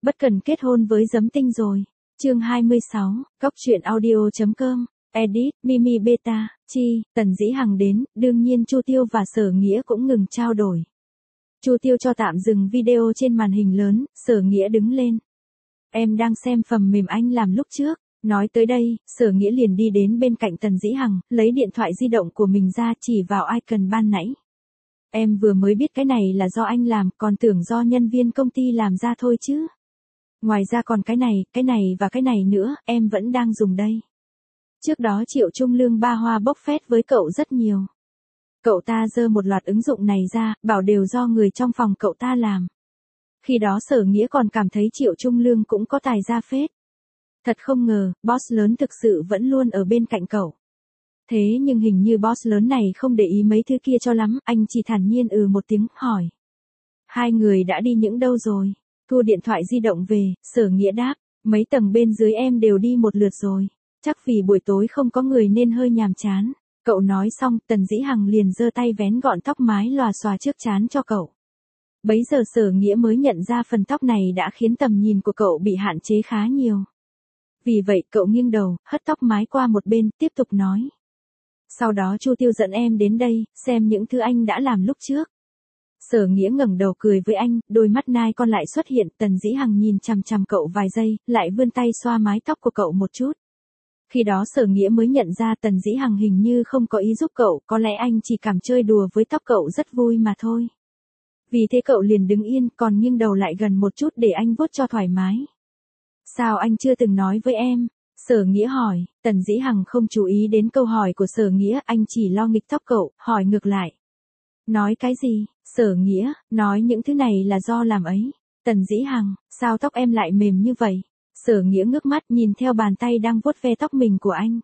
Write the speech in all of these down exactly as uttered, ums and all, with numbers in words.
Bất cần kết hôn với Giấm Tinh rồi. Chương hai mươi sáu, Cóc truyện audio chấm com. Edit, Mimi Beta, Chi, Tần Dĩ Hằng đến, đương nhiên Chu Tiêu và Sở Nghĩa cũng ngừng trao đổi. Chu Tiêu cho tạm dừng video trên màn hình lớn, Sở Nghĩa đứng lên. Em đang xem phần mềm anh làm lúc trước. Nói tới đây, Sở Nghĩa liền đi đến bên cạnh Tần Dĩ Hằng, lấy điện thoại di động của mình ra chỉ vào icon ban nãy. Em vừa mới biết cái này là do anh làm, còn tưởng do nhân viên công ty làm ra thôi chứ. Ngoài ra còn cái này, cái này và cái này nữa, em vẫn đang dùng đây. Trước đó Triệu Trung Lương ba hoa bốc phét với cậu rất nhiều. Cậu ta giơ một loạt ứng dụng này ra, bảo đều do người trong phòng cậu ta làm. Khi đó Sở Nghĩa còn cảm thấy Triệu Trung Lương cũng có tài ra phết. Thật không ngờ, boss lớn thực sự vẫn luôn ở bên cạnh cậu. Thế nhưng hình như boss lớn này không để ý mấy thứ kia cho lắm, anh chỉ thản nhiên ừ một tiếng, hỏi. Hai người đã đi những đâu rồi? Thu điện thoại di động về, Sở Nghĩa đáp, mấy tầng bên dưới em đều đi một lượt rồi. Chắc vì buổi tối không có người nên hơi nhàm chán. Cậu nói xong, Tần Dĩ Hằng liền giơ tay vén gọn tóc mái lòa xòa trước trán cho cậu. Bấy giờ Sở Nghĩa mới nhận ra phần tóc này đã khiến tầm nhìn của cậu bị hạn chế khá nhiều. Vì vậy cậu nghiêng đầu, hất tóc mái qua một bên, tiếp tục nói. Sau đó Chu Tiêu dẫn em đến đây, xem những thứ anh đã làm lúc trước. Sở Nghĩa ngẩng đầu cười với anh, đôi mắt nai con lại xuất hiện, Tần Dĩ Hằng nhìn chằm chằm cậu vài giây, lại vươn tay xoa mái tóc của cậu một chút. Khi đó Sở Nghĩa mới nhận ra Tần Dĩ Hằng hình như không có ý giúp cậu, có lẽ anh chỉ cảm chơi đùa với tóc cậu rất vui mà thôi. Vì thế cậu liền đứng yên, còn nghiêng đầu lại gần một chút để anh vuốt cho thoải mái. Sao anh chưa từng nói với em? Sở Nghĩa hỏi. Tần Dĩ Hằng không chú ý đến câu hỏi của Sở Nghĩa, anh chỉ lo nghịch tóc cậu, hỏi ngược lại. Nói cái gì? Sở Nghĩa, nói những thứ này là do làm ấy. Tần Dĩ Hằng, sao tóc em lại mềm như vậy? Sở Nghĩa ngước mắt nhìn theo bàn tay đang vuốt ve tóc mình của anh.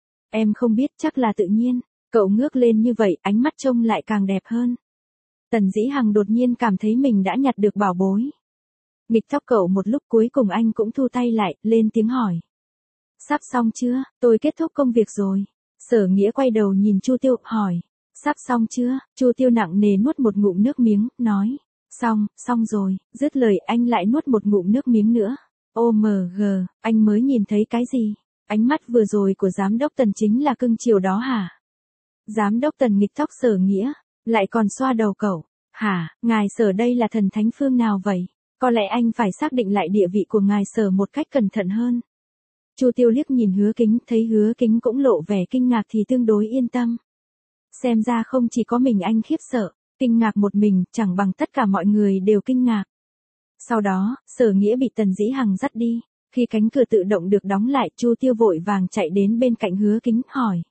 Em không biết, chắc là tự nhiên. Cậu ngước lên như vậy, ánh mắt trông lại càng đẹp hơn. Tần Dĩ Hằng đột nhiên cảm thấy mình đã nhặt được bảo bối. Nghịch tóc cậu một lúc, cuối cùng anh cũng thu tay lại, lên tiếng hỏi. Sắp xong chưa? Tôi kết thúc công việc rồi. Sở Nghĩa quay đầu nhìn Chu Tiêu, hỏi. Sắp xong chưa? Chu Tiêu nặng nề nuốt một ngụm nước miếng, nói. Xong, xong rồi. Dứt lời anh lại nuốt một ngụm nước miếng nữa. ô em giê, anh mới nhìn thấy cái gì? Ánh mắt vừa rồi của giám đốc Tần chính là cưng chiều đó hả? Giám đốc Tần nghịch tóc Sở Nghĩa, lại còn xoa đầu cậu. Hả, ngài Sở đây là thần thánh phương nào vậy? Có lẽ anh phải xác định lại địa vị của ngài Sở một cách cẩn thận hơn. Chu Tiêu liếc nhìn Hứa Kính, thấy Hứa Kính cũng lộ vẻ kinh ngạc thì tương đối yên tâm. Xem ra không chỉ có mình anh khiếp sợ, kinh ngạc một mình, chẳng bằng tất cả mọi người đều kinh ngạc. Sau đó, Sở Nghĩa bị Tần Dĩ Hằng dắt đi. Khi cánh cửa tự động được đóng lại, Chu Tiêu vội vàng chạy đến bên cạnh Hứa Kính, hỏi.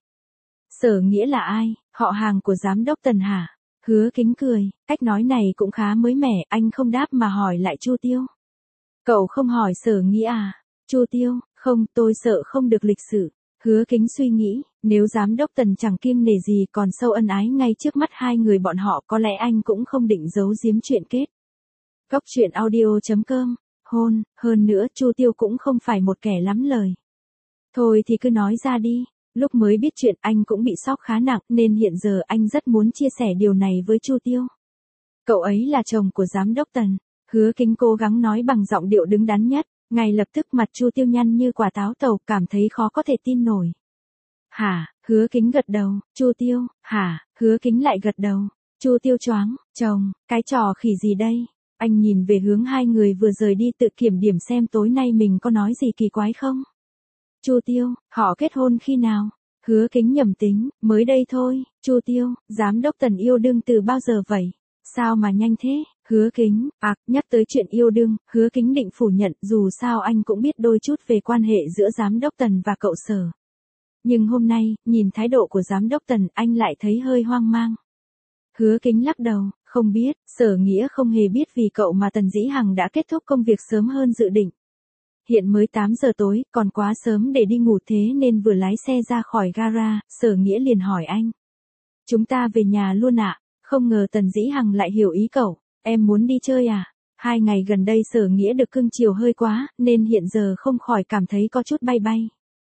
Sở Nghĩa là ai? Họ hàng của giám đốc Tần hả? Hứa Kính cười, cách nói này cũng khá mới mẻ, anh không đáp mà hỏi lại Chu Tiêu. Cậu không hỏi Sở Nghĩa à? Chu Tiêu, không, tôi sợ không được lịch sự. Hứa Kính suy nghĩ, nếu giám đốc Tần chẳng kiêng nể gì còn sâu ân ái ngay trước mắt hai người bọn họ, có lẽ anh cũng không định giấu giếm chuyện kết. Cóc truyện audio chấm com, hôn, hơn nữa Chu Tiêu cũng không phải một kẻ lắm lời. Thôi thì cứ nói ra đi. Lúc mới biết chuyện anh cũng bị sốc khá nặng nên hiện giờ anh rất muốn chia sẻ điều này với Chu Tiêu. Cậu ấy là chồng của giám đốc Tần. Hứa Kính cố gắng nói bằng giọng điệu đứng đắn nhất. Ngay lập tức mặt Chu Tiêu nhăn như quả táo tàu, cảm thấy khó có thể tin nổi. Hả? Hứa Kính gật đầu. Chu Tiêu, hả? Hứa Kính lại gật đầu. Chu Tiêu choáng, chồng, cái trò khỉ gì đây? Anh nhìn về hướng hai người vừa rời đi, tự kiểm điểm xem tối nay mình có nói gì kỳ quái không. Chu Tiêu, họ kết hôn khi nào? Hứa Kính nhầm tính, mới đây thôi. Chu Tiêu, giám đốc Tần yêu đương từ bao giờ vậy? Sao mà nhanh thế? Hứa Kính, à, nhắc tới chuyện yêu đương, Hứa Kính định phủ nhận, dù sao anh cũng biết đôi chút về quan hệ giữa giám đốc Tần và cậu Sở. Nhưng hôm nay, nhìn thái độ của giám đốc Tần, anh lại thấy hơi hoang mang. Hứa Kính lắc đầu, không biết. Sở Nghĩa không hề biết vì cậu mà Tần Dĩ Hằng đã kết thúc công việc sớm hơn dự định. Hiện mới tám giờ tối, còn quá sớm để đi ngủ, thế nên vừa lái xe ra khỏi gara, Sở Nghĩa liền hỏi anh. Chúng ta về nhà luôn ạ? Không ngờ Tần Dĩ Hằng lại hiểu ý cậu. Em muốn đi chơi à? Hai ngày gần đây Sở Nghĩa được cưng chiều hơi quá, nên hiện giờ không khỏi cảm thấy có chút bay bay.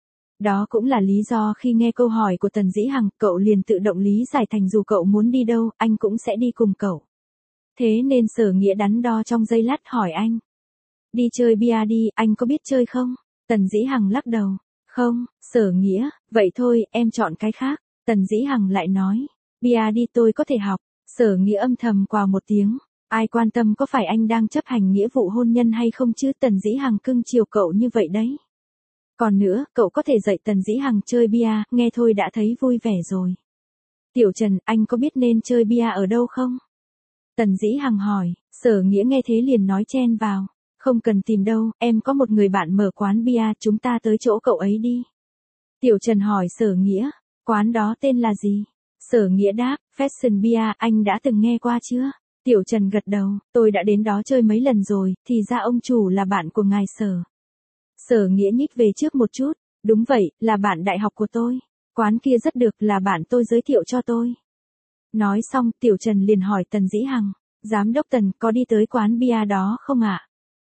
Đó cũng là lý do khi nghe câu hỏi của Tần Dĩ Hằng, cậu liền tự động lý giải thành dù cậu muốn đi đâu, anh cũng sẽ đi cùng cậu. Thế nên Sở Nghĩa đắn đo trong giây lát hỏi anh. Đi chơi bia đi, anh có biết chơi không? Tần Dĩ Hằng lắc đầu. Không, Sở Nghĩa, vậy thôi, em chọn cái khác. Tần Dĩ Hằng lại nói. Bia đi tôi có thể học. Sở Nghĩa âm thầm quào một tiếng. Ai quan tâm có phải anh đang chấp hành nghĩa vụ hôn nhân hay không chứ, Tần Dĩ Hằng cưng chiều cậu như vậy đấy. Còn nữa, cậu có thể dạy Tần Dĩ Hằng chơi bia, nghe thôi đã thấy vui vẻ rồi. Tiểu Trần, anh có biết nên chơi bia ở đâu không? Tần Dĩ Hằng hỏi. Sở Nghĩa nghe thế liền nói chen vào. Không cần tìm đâu, em có một người bạn mở quán bia, chúng ta tới chỗ cậu ấy đi. Tiểu Trần hỏi Sở Nghĩa, quán đó tên là gì? Sở Nghĩa đáp, Fashion Bia, anh đã từng nghe qua chưa? Tiểu Trần gật đầu, tôi đã đến đó chơi mấy lần rồi, thì ra ông chủ là bạn của ngài Sở. Sở Nghĩa nhích về trước một chút, đúng vậy, là bạn đại học của tôi. Quán kia rất được, là bạn tôi giới thiệu cho tôi. Nói xong, Tiểu Trần liền hỏi Tần Dĩ Hằng, Giám đốc Tần, có đi tới quán bia đó không ạ?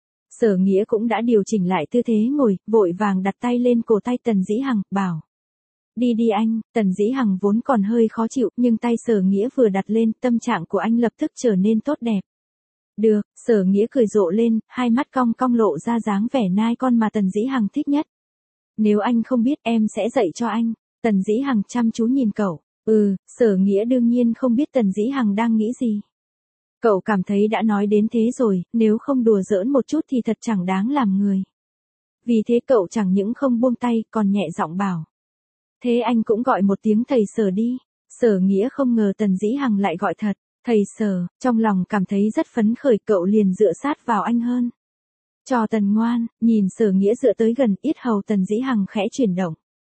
Sở Nghĩa cũng đã điều chỉnh lại tư thế ngồi, vội vàng đặt tay lên cổ tay Tần Dĩ Hằng, bảo. Đi đi anh, Tần Dĩ Hằng vốn còn hơi khó chịu, nhưng tay Sở Nghĩa vừa đặt lên, tâm trạng của anh lập tức trở nên tốt đẹp. Được, Sở Nghĩa cười rộ lên, hai mắt cong cong lộ ra dáng vẻ nai con mà Tần Dĩ Hằng thích nhất. Nếu anh không biết em sẽ dạy cho anh. Tần Dĩ Hằng chăm chú nhìn cậu. Ừ, Sở Nghĩa đương nhiên không biết Tần Dĩ Hằng đang nghĩ gì. Cậu cảm thấy đã nói đến thế rồi, nếu không đùa giỡn một chút thì thật chẳng đáng làm người. Vì thế cậu chẳng những không buông tay, còn nhẹ giọng bảo. Thế anh cũng gọi một tiếng thầy Sở đi. Sở Nghĩa không ngờ Tần Dĩ Hằng lại gọi thật, thầy Sở, trong lòng cảm thấy rất phấn khởi, cậu liền dựa sát vào anh hơn. Cho Tần ngoan, nhìn Sở Nghĩa dựa tới gần, yết hầu Tần Dĩ Hằng khẽ chuyển động.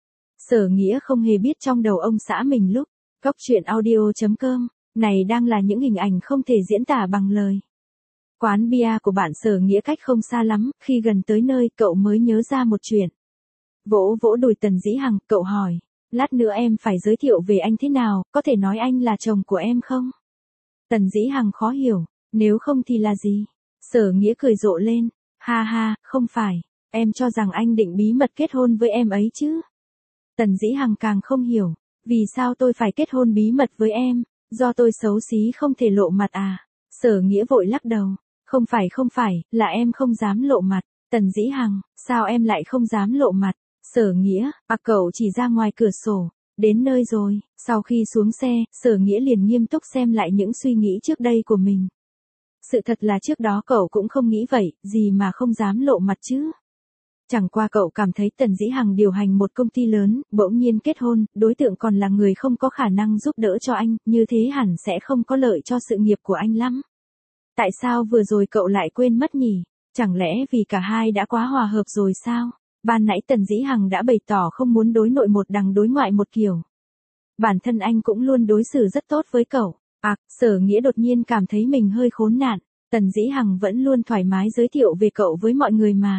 Sở Nghĩa không hề biết trong đầu ông xã mình lúc, Cóc truyện audio chấm com, này đang là những hình ảnh không thể diễn tả bằng lời. Quán bia của bạn Sở Nghĩa cách không xa lắm, khi gần tới nơi cậu mới nhớ ra một chuyện. Vỗ vỗ đùi Tần Dĩ Hằng, cậu hỏi, lát nữa em phải giới thiệu về anh thế nào, có thể nói anh là chồng của em không? Tần Dĩ Hằng khó hiểu, nếu không thì là gì? Sở Nghĩa cười rộ lên, ha ha, không phải, em cho rằng anh định bí mật kết hôn với em ấy chứ? Tần Dĩ Hằng càng không hiểu, vì sao tôi phải kết hôn bí mật với em, do tôi xấu xí không thể lộ mặt à? Sở Nghĩa vội lắc đầu, không phải không phải, là em không dám lộ mặt. Tần Dĩ Hằng, sao em lại không dám lộ mặt? Sở Nghĩa, à cậu chỉ ra ngoài cửa sổ, đến nơi rồi, sau khi xuống xe, Sở Nghĩa liền nghiêm túc xem lại những suy nghĩ trước đây của mình. Sự thật là trước đó cậu cũng không nghĩ vậy, gì mà không dám lộ mặt chứ? Chẳng qua cậu cảm thấy Tần Dĩ Hằng điều hành một công ty lớn, bỗng nhiên kết hôn, đối tượng còn là người không có khả năng giúp đỡ cho anh, như thế hẳn sẽ không có lợi cho sự nghiệp của anh lắm. Tại sao vừa rồi cậu lại quên mất nhỉ? Chẳng lẽ vì cả hai đã quá hòa hợp rồi sao? Ban nãy Tần Dĩ Hằng đã bày tỏ không muốn đối nội một đằng đối ngoại một kiểu. Bản thân anh cũng luôn đối xử rất tốt với cậu. À, Sở Nghĩa đột nhiên cảm thấy mình hơi khốn nạn. Tần Dĩ Hằng vẫn luôn thoải mái giới thiệu về cậu với mọi người mà.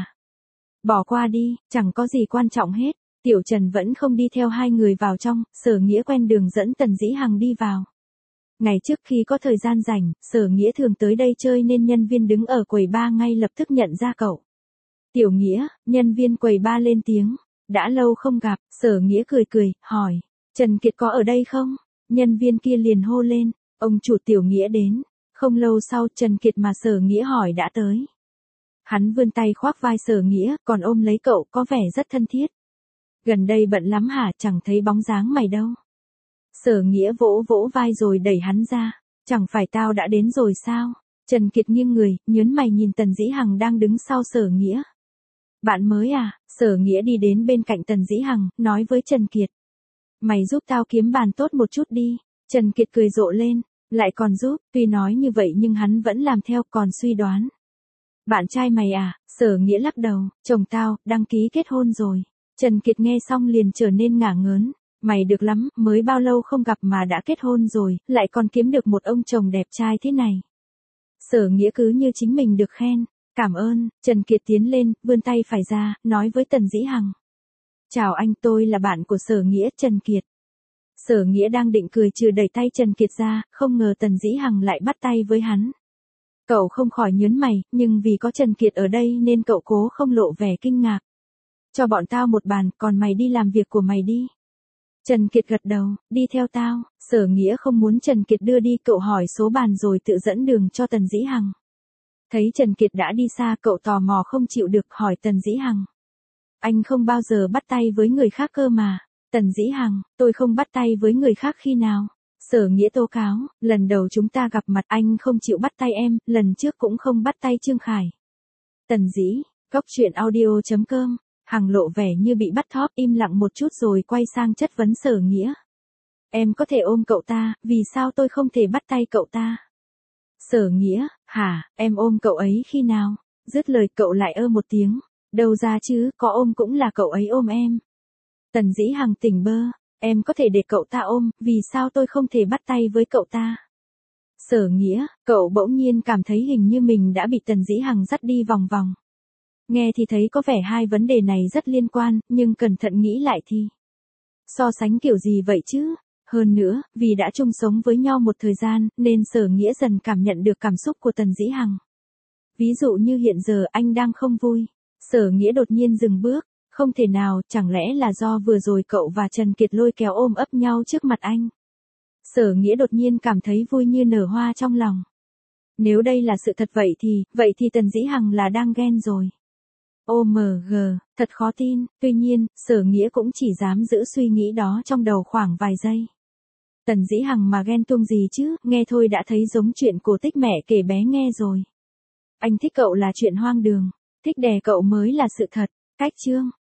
Bỏ qua đi, chẳng có gì quan trọng hết. Tiểu Trần vẫn không đi theo hai người vào trong, Sở Nghĩa quen đường dẫn Tần Dĩ Hằng đi vào. Ngày trước khi có thời gian rảnh, Sở Nghĩa thường tới đây chơi nên nhân viên đứng ở quầy bar ngay lập tức nhận ra cậu. Tiểu Nghĩa, nhân viên quầy bar lên tiếng. Đã lâu không gặp, Sở Nghĩa cười cười, hỏi. Trần Kiệt có ở đây không? Nhân viên kia liền hô lên. Ông chủ Tiểu Nghĩa đến. Không lâu sau Trần Kiệt mà Sở Nghĩa hỏi đã tới. Hắn vươn tay khoác vai Sở Nghĩa, còn ôm lấy cậu có vẻ rất thân thiết. Gần đây bận lắm hả, chẳng thấy bóng dáng mày đâu. Sở Nghĩa vỗ vỗ vai rồi đẩy hắn ra. Chẳng phải tao đã đến rồi sao? Trần Kiệt nghiêng người, nhớn mày nhìn Tần Dĩ Hằng đang đứng sau Sở Nghĩa. Bạn mới à? Sở Nghĩa đi đến bên cạnh Tần Dĩ Hằng, nói với Trần Kiệt. Mày giúp tao kiếm bàn tốt một chút đi. Trần Kiệt cười rộ lên, lại còn giúp, tuy nói như vậy nhưng hắn vẫn làm theo, còn suy đoán. Bạn trai mày à? Sở Nghĩa lắc đầu, chồng tao, đăng ký kết hôn rồi. Trần Kiệt nghe xong liền trở nên ngả ngớn. Mày được lắm, mới bao lâu không gặp mà đã kết hôn rồi, lại còn kiếm được một ông chồng đẹp trai thế này. Sở Nghĩa cứ như chính mình được khen. Cảm ơn. Trần Kiệt tiến lên, vươn tay phải ra, nói với Tần Dĩ Hằng. Chào anh, tôi là bạn của Sở Nghĩa, Trần Kiệt. Sở Nghĩa đang định cười trừ đẩy tay Trần Kiệt ra, không ngờ Tần Dĩ Hằng lại bắt tay với hắn. Cậu không khỏi nhớn mày, nhưng vì có Trần Kiệt ở đây nên cậu cố không lộ vẻ kinh ngạc. Cho bọn tao một bàn, còn mày đi làm việc của mày đi. Trần Kiệt gật đầu, đi theo tao. Sở Nghĩa không muốn Trần Kiệt đưa đi, cậu hỏi số bàn rồi tự dẫn đường cho Tần Dĩ Hằng. Thấy Trần Kiệt đã đi xa, cậu tò mò không chịu được hỏi Tần Dĩ Hằng. Anh không bao giờ bắt tay với người khác cơ mà. Tần Dĩ Hằng, tôi không bắt tay với người khác khi nào? Sở Nghĩa tố cáo, lần đầu chúng ta gặp mặt anh không chịu bắt tay em, lần trước cũng không bắt tay Trương Khải. Tần Dĩ, Cóc truyện audio chấm com, Hằng lộ vẻ như bị bắt thóp, im lặng một chút rồi quay sang chất vấn Sở Nghĩa. Em có thể ôm cậu ta, vì sao tôi không thể bắt tay cậu ta? Sở Nghĩa, hả, em ôm cậu ấy khi nào? Dứt lời cậu lại ơ một tiếng, đâu ra chứ, có ôm cũng là cậu ấy ôm em. Tần Dĩ Hằng tỉnh bơ, em có thể để cậu ta ôm, vì sao tôi không thể bắt tay với cậu ta? Sở Nghĩa, cậu bỗng nhiên cảm thấy hình như mình đã bị Tần Dĩ Hằng dắt đi vòng vòng. Nghe thì thấy có vẻ hai vấn đề này rất liên quan, nhưng cẩn thận nghĩ lại thì so sánh kiểu gì vậy chứ? Hơn nữa, vì đã chung sống với nhau một thời gian, nên Sở Nghĩa dần cảm nhận được cảm xúc của Tần Dĩ Hằng. Ví dụ như hiện giờ anh đang không vui. Sở Nghĩa đột nhiên dừng bước. Không thể nào, chẳng lẽ là do vừa rồi cậu và Trần Kiệt lôi kéo ôm ấp nhau trước mặt anh? Sở Nghĩa đột nhiên cảm thấy vui như nở hoa trong lòng. Nếu đây là sự thật vậy thì, vậy thì Tần Dĩ Hằng là đang ghen rồi. ô em giê, thật khó tin, tuy nhiên, Sở Nghĩa cũng chỉ dám giữ suy nghĩ đó trong đầu khoảng vài giây. Tần Dĩ Hằng mà ghen tuông gì chứ, nghe thôi đã thấy giống chuyện cổ tích mẹ kể bé nghe rồi. Anh thích cậu là chuyện hoang đường, thích đè cậu mới là sự thật. Cách chương